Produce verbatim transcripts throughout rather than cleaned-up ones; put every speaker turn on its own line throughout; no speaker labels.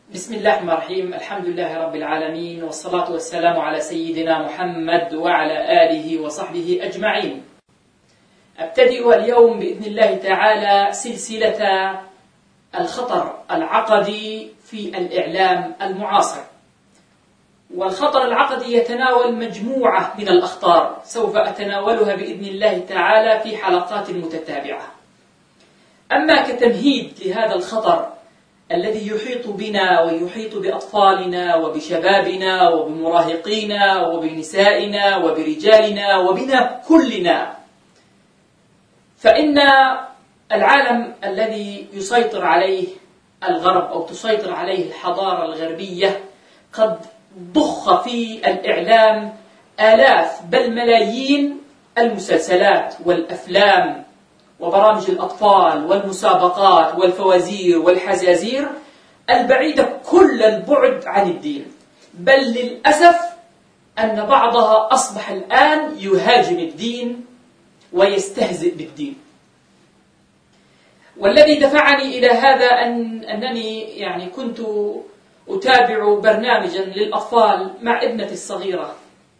بسم الله الرحمن الرحيم. الحمد لله رب العالمين، والصلاة والسلام على سيدنا محمد وعلى آله وصحبه أجمعين. أبتدئ اليوم بإذن الله تعالى سلسلة الخطر العقدي في الإعلام المعاصر. والخطر العقدي يتناول مجموعة من الأخطار سوف أتناولها بإذن الله تعالى في حلقات متتابعة. أما كتمهيد لهذا الخطر الذي يحيط بنا ويحيط بأطفالنا وبشبابنا وبمراهقينا وبنسائنا وبرجالنا وبنا كلنا، فإن العالم الذي يسيطر عليه الغرب أو تسيطر عليه الحضارة الغربية قد ضخ في الإعلام آلاف بل ملايين المسلسلات والأفلام وبرامج الأطفال والمسابقات والفوازير والحزازير البعيدة كل البعد عن الدين، بل للأسف أن بعضها أصبح الآن يهاجم الدين ويستهزئ بالدين. والذي دفعني إلى هذا أن أنني يعني كنت أتابع برنامجا للأطفال مع ابنتي الصغيرة،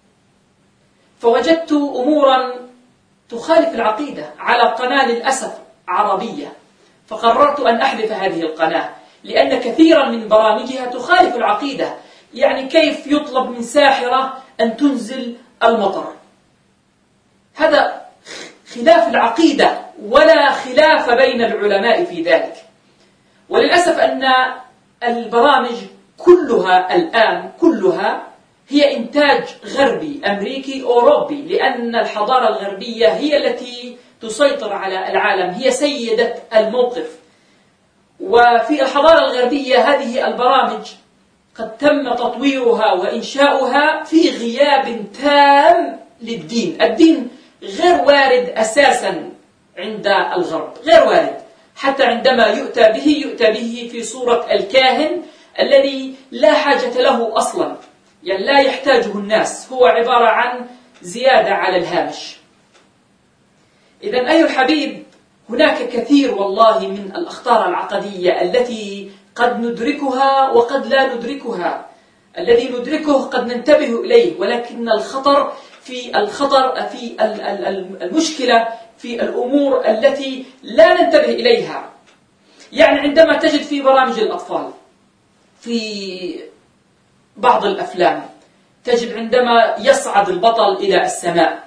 فوجدت أمورا تخالف العقيدة على قناة للأسف عربية، فقررت أن أحذف هذه القناة لأن كثيرا من برامجها تخالف العقيدة. يعني كيف يطلب من ساحرة أن تنزل المطر؟ هذا خلاف العقيدة ولا خلاف بين العلماء في ذلك. وللأسف أن البرامج كلها الآن كلها هي إنتاج غربي أمريكي أوروبي، لأن الحضارة الغربية هي التي تسيطر على العالم، هي سيدة الموقف. وفي الحضارة الغربية هذه البرامج قد تم تطويرها وإنشاؤها في غياب تام للدين. الدين غير وارد أساسا عند الغرب، غير وارد، حتى عندما يؤتى به يؤتى به في صورة الكاهن الذي لا حاجة له أصلا، يعني لا يحتاجه الناس، هو عبارة عن زيادة على الهامش. إذن أيها الحبيب، هناك كثير والله من الأخطار العقدية التي قد ندركها وقد لا ندركها. الذي ندركه قد ننتبه إليه، ولكن الخطر في الخطر في المشكلة في الأمور التي لا ننتبه إليها. يعني عندما تجد في برامج الأطفال في بعض الأفلام تجد عندما يصعد البطل إلى السماء،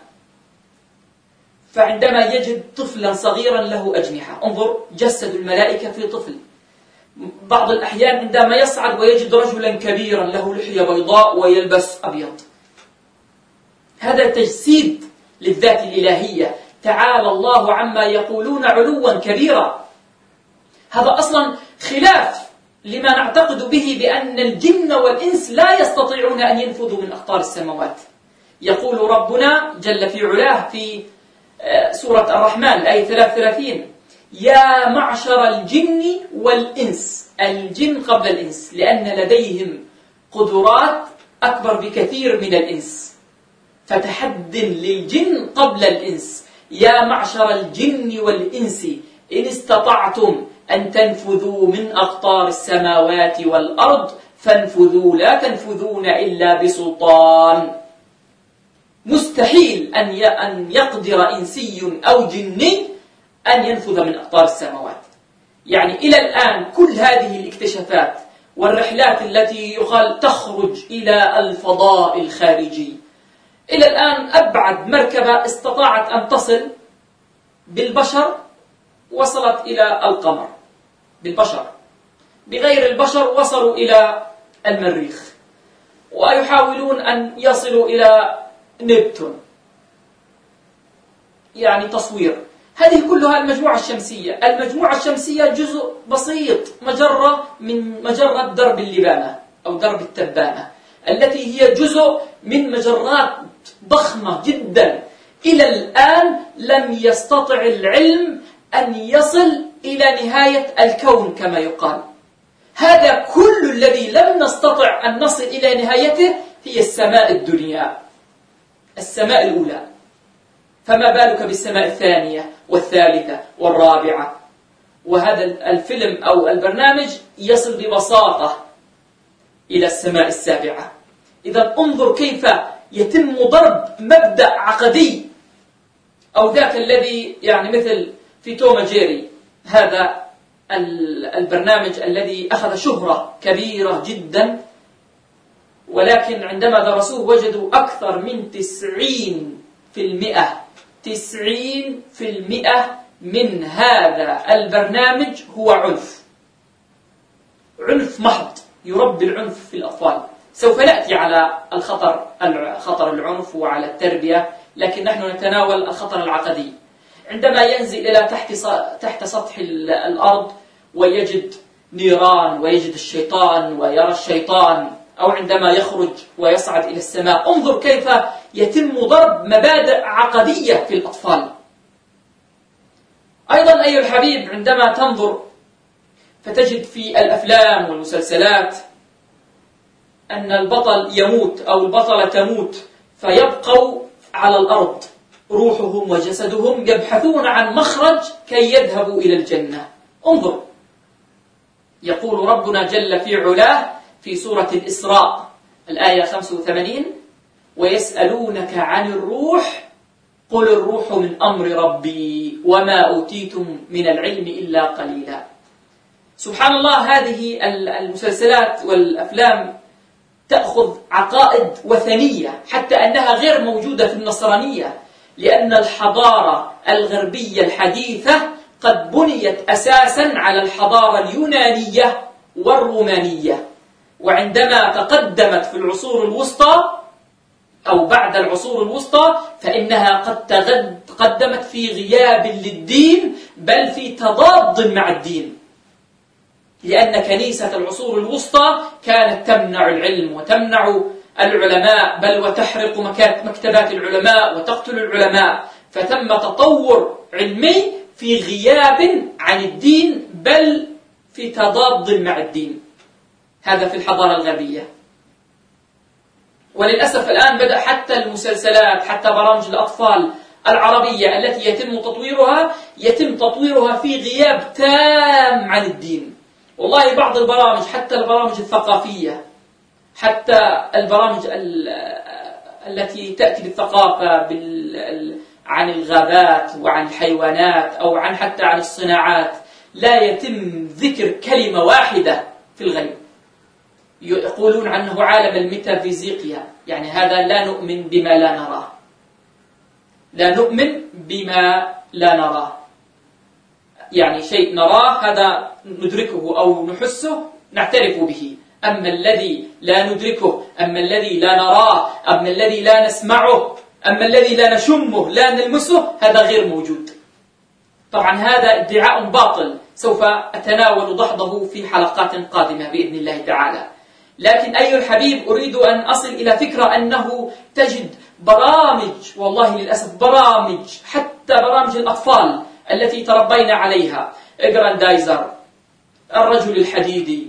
فعندما يجد طفلا صغيرا له أجنحة، انظر جسد الملائكة في طفل. بعض الأحيان عندما يصعد ويجد رجلا كبيرا له لحية بيضاء ويلبس أبيض، هذا تجسيد للذات الإلهية، تعالى الله عما يقولون علوا كبيرا. هذا أصلا خلاف لما نعتقد به بأن الجن والإنس لا يستطيعون أن ينفذوا من أقطار السماوات. يقول ربنا جل في علاه في سورة الرحمن الآية ثلاثة وثلاثين: يا معشر الجن والإنس، الجن قبل الإنس لأن لديهم قدرات أكبر بكثير من الإنس، فتحد للجن قبل الإنس. يا معشر الجن والإنس إن استطعتم أن تنفذوا من أقطار السماوات والأرض فانفذوا لا تنفذون إلا بسلطان. مستحيل أن يقدر إنسي أو جني أن ينفذ من أقطار السماوات. يعني إلى الآن كل هذه الاكتشافات والرحلات التي يقال تخرج إلى الفضاء الخارجي، إلى الآن أبعد مركبة استطاعت أن تصل بالبشر وصلت إلى القمر بالبشر، بغير البشر وصلوا إلى المريخ، ويحاولون أن يصلوا إلى نبتون، يعني تصوير. هذه كلها المجموعة الشمسية. المجموعة الشمسية جزء بسيط، مجرة من مجرة درب اللبانة أو درب التبانة، التي هي جزء من مجرات ضخمة جدا. إلى الآن لم يستطع العلم أن يصل إلى نهاية الكون كما يقال. هذا كل الذي لم نستطع أن نصل إلى نهايته هي السماء الدنيا، السماء الأولى، فما بالك بالسماء الثانية والثالثة والرابعة. وهذا الفيلم أو البرنامج يصل ببساطة إلى السماء السابعة. إذا انظر كيف يتم ضرب مبدأ عقدي، أو ذاك الذي يعني مثل في توم جيري، هذا البرنامج الذي أخذ شهرة كبيرة جدا، ولكن عندما درسوه وجدوا أكثر من تسعين في المئة تسعين في المئة من هذا البرنامج هو عنف، عنف محض، يربي العنف في الأطفال. سوف نأتي على الخطر خطر العنف وعلى التربية، لكن نحن نتناول الخطر العقدي. عندما ينزل إلى تحت تحت سطح الأرض ويجد نيران ويجد الشيطان ويرى الشيطان، أو عندما يخرج ويصعد إلى السماء، انظر كيف يتم ضرب مبادئ عقدية في الأطفال. أيضا أيها الحبيب، عندما تنظر فتجد في الأفلام والمسلسلات أن البطل يموت أو البطلة تموت، فيبقوا على الأرض روحهم وجسدهم يبحثون عن مخرج كي يذهبوا إلى الجنة. انظر، يقول ربنا جل في علاه في سورة الإسراء الآية خمسة وثمانين: ويسألونك عن الروح قل الروح من أمر ربي وما أوتيتم من العلم إلا قليلا. سبحان الله، هذه المسلسلات والأفلام تأخذ عقائد وثنية حتى أنها غير موجودة في النصرانية، لأن الحضارة الغربية الحديثة قد بنيت أساسا على الحضارة اليونانية والرومانية، وعندما تقدمت في العصور الوسطى أو بعد العصور الوسطى فإنها قد تقدمت في غياب للدين، بل في تضاد مع الدين، لأن كنيسة العصور الوسطى كانت تمنع العلم وتمنع العلماء، بل وتحرق مكتبات العلماء وتقتل العلماء، فتم تطور علمي في غياب عن الدين بل في تضاد مع الدين. هذا في الحضارة الغربية. وللأسف الآن بدأ حتى المسلسلات، حتى برامج الأطفال العربية التي يتم تطويرها يتم تطويرها في غياب تام عن الدين. والله بعض البرامج، حتى البرامج الثقافية، حتى البرامج التي تأتي بالثقافة عن الغابات وعن الحيوانات أو عن حتى عن الصناعات، لا يتم ذكر كلمة واحدة في الغيب. يقولون عنه عالم الميتافيزيقيا، يعني هذا لا نؤمن بما لا نراه، لا نؤمن بما لا نراه، يعني شيء نراه هذا ندركه أو نحسه نعترف به، أما الذي لا ندركه، أما الذي لا نراه، أما الذي لا نسمعه، أما الذي لا نشمه لا نلمسه، هذا غير موجود. طبعا هذا ادعاء باطل، سوف أتناول دحضه في حلقات قادمة بإذن الله تعالى. لكن أيها الحبيب، أريد أن أصل إلى فكرة أنه تجد برامج، والله للأسف برامج، حتى برامج الأطفال التي تربينا عليها، إغراندايزر، الرجل الحديدي،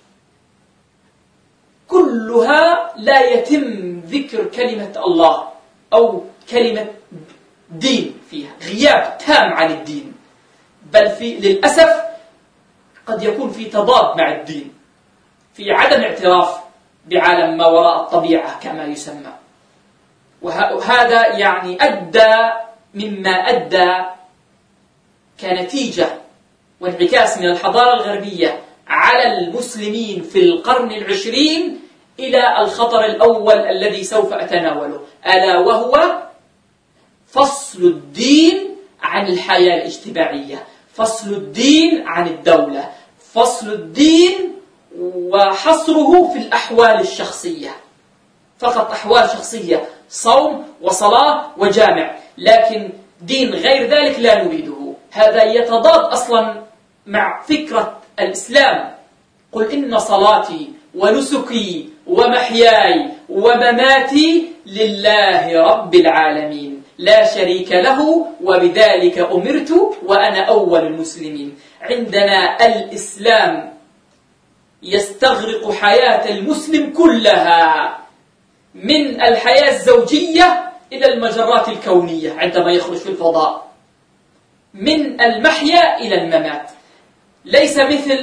كلها لا يتم ذكر كلمة الله أو كلمة دين فيها، غياب تام عن الدين، بل في للأسف قد يكون في تضاد مع الدين، في عدم اعتراف بعالم ما وراء الطبيعة كما يسمى. وهذا يعني أدى مما أدى كنتيجة وانعكاس من الحضارة الغربية على المسلمين في القرن العشرين إلى الخطر الأول الذي سوف أتناوله، ألا وهو فصل الدين عن الحياة الاجتماعية، فصل الدين عن الدولة، فصل الدين وحصره في الأحوال الشخصية، فقط أحوال شخصية، صوم وصلاة وجامع، لكن دين غير ذلك لا نريده. هذا يتضاد أصلا مع فكرة الإسلام. قل إن صلاتي ونسكي ومحياي ومماتي لله رب العالمين لا شريك له وبذلك أمرت وأنا أول المسلمين. عندنا الإسلام يستغرق حياة المسلم كلها، من الحياة الزوجية إلى المجرات الكونية عندما يخرج في الفضاء، من المحيا إلى الممات. ليس مثل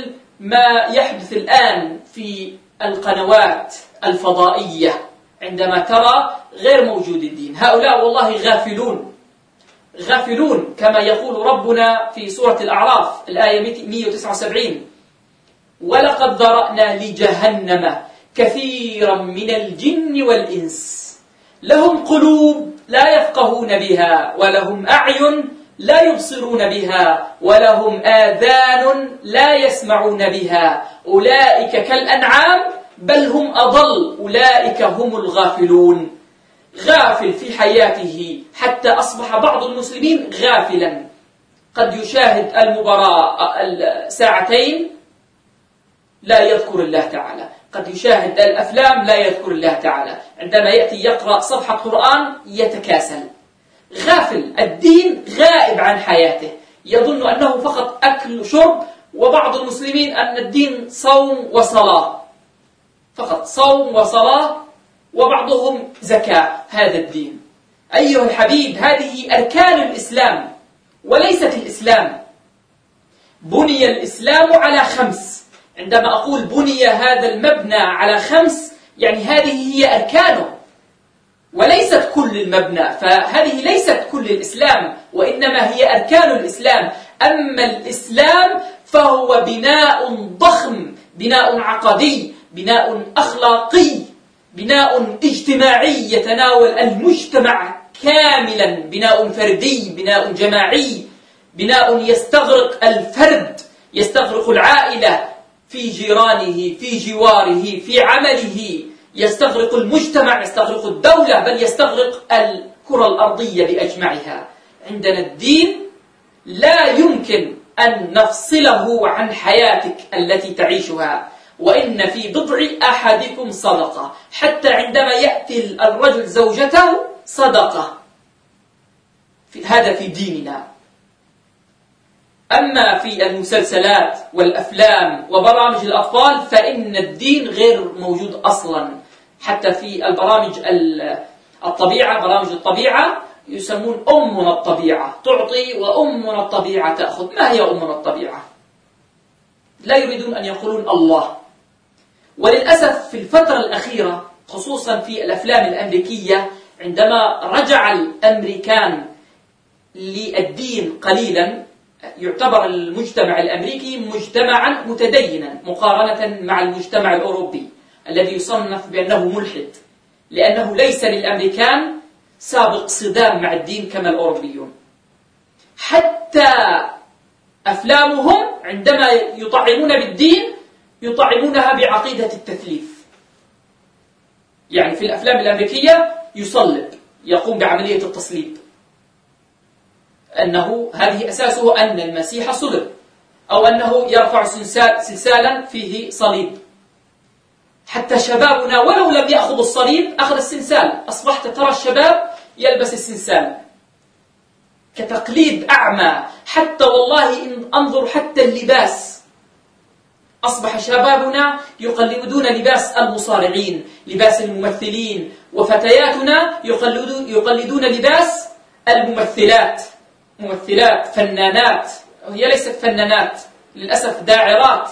ما يحدث الآن في القنوات الفضائية عندما ترى غير موجود الدين. هؤلاء والله غافلون غافلون كما يقول ربنا في سورة الأعراف الآية مئة وتسعة وسبعين: ولقد ذرأنا لجهنم كثيرا من الجن والإنس لهم قلوب لا يفقهون بها ولهم أعين لا يبصرون بها ولهم آذان لا يسمعون بها أولئك كالأنعام بل هم أضل أولئك هم الغافلون. غافل في حياته حتى أصبح بعض المسلمين غافلا، قد يشاهد المباراة الساعتين لا يذكر الله تعالى، قد يشاهد الأفلام لا يذكر الله تعالى، عندما يأتي يقرأ صفحة قرآن يتكاسل. غافل، الدين غائب عن حياته، يظن أنه فقط أكل وشرب. وبعض المسلمين أن الدين صوم وصلاة، فقط صوم وصلاة، وبعضهم زكاة. هذا الدين أيها الحبيب هذه أركان الإسلام وليست الإسلام. بني الإسلام على خمس. عندما أقول بني هذا المبنى على خمس يعني هذه هي أركانه وليست كل المبنى، فهذه ليست كل الإسلام وإنما هي أركان الإسلام. أما الإسلام فهو بناء ضخم، بناء عقدي، بناء أخلاقي، بناء اجتماعي يتناول المجتمع كاملا، بناء فردي، بناء جماعي، بناء يستغرق الفرد، يستغرق العائلة في جيرانه، في جواره، في عمله، يستغرق المجتمع، يستغرق الدولة، بل يستغرق الكرة الأرضية بأجمعها. عندنا الدين لا يمكن أن نفصله عن حياتك التي تعيشها. وإن في بضع أحدكم صدقة، حتى عندما يأتي الرجل زوجته صدقة، هذا في ديننا. أما في المسلسلات والأفلام وبرامج الأطفال فإن الدين غير موجود أصلا. حتى في البرامج الطبيعة، برامج الطبيعة يسمون أمنا الطبيعة، تعطي وأمنا الطبيعة تأخذ. ما هي أمنا الطبيعة؟ لا يريدون أن يقولون الله. وللأسف في الفترة الأخيرة خصوصا في الأفلام الأمريكية عندما رجع الأمريكان للدين قليلا، يعتبر المجتمع الأمريكي مجتمعا متدينا مقارنة مع المجتمع الأوروبي الذي يصنف بأنه ملحد، لأنه ليس للأمريكان سابق صدام مع الدين كما الأوروبيون. حتى أفلامهم عندما يطعمون بالدين يطعمونها بعقيدة التثليث. يعني في الأفلام الأمريكية يصلب، يقوم بعملية التصليب، أنه هذه أساسه أن المسيح صلب، أو أنه يرفع سلسالا فيه صليب. حتى شبابنا ولو لم يأخذ الصليب أخذ السلسال. أصبحت ترى الشباب يلبس السلسال كتقليد أعمى. حتى والله إن أنظر حتى اللباس، أصبح شبابنا يقلدون لباس المصارعين، لباس الممثلين، وفتياتنا يقلدون لباس الممثلات، ممثلات فنانات، وهي ليست فنانات للأسف، داعرات.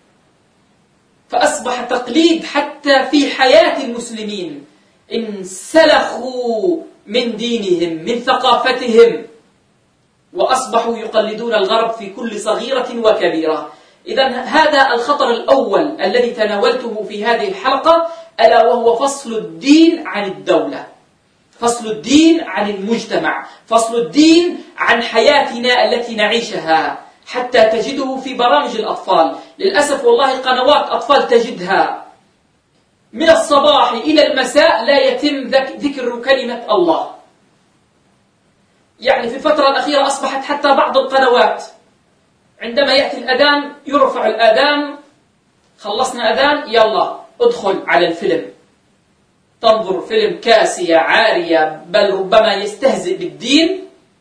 فأصبح تقليد حتى في حياة المسلمين، انسلخوا من دينهم، من ثقافتهم، وأصبحوا يقلدون الغرب في كل صغيرة وكبيرة. إذن هذا الخطر الأول الذي تناولته في هذه الحلقة، ألا وهو فصل الدين عن الدولة، فصل الدين عن المجتمع، فصل الدين عن حياتنا التي نعيشها. حتى تجده في برامج الأطفال، للأسف والله قنوات أطفال تجدها من الصباح إلى المساء لا يتم ذكر كلمة الله. يعني في الفترة الأخيرة أصبحت حتى بعض القنوات عندما يأتي الأذان يرفع الأذان، خلصنا أذان يلا ادخل على الفيلم، تنظر فيلم كاسية عارية، بل ربما يستهزئ بالدين،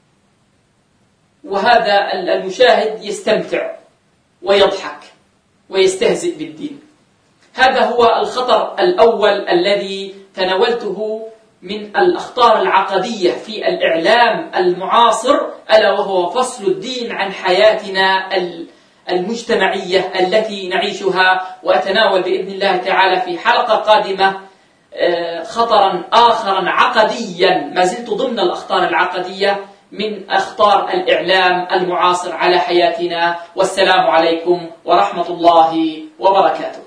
وهذا المشاهد يستمتع ويضحك ويستهزئ بالدين. هذا هو الخطر الأول الذي تناولته من الأخطار العقدية في الإعلام المعاصر، ألا وهو فصل الدين عن حياتنا المجتمعية التي نعيشها، وأتناول بإذن الله تعالى في حلقة قادمة خطرا آخرا عقديا، ما زلت ضمن الأخطار العقدية من أخطار الإعلام المعاصر على حياتنا. والسلام عليكم ورحمة الله وبركاته.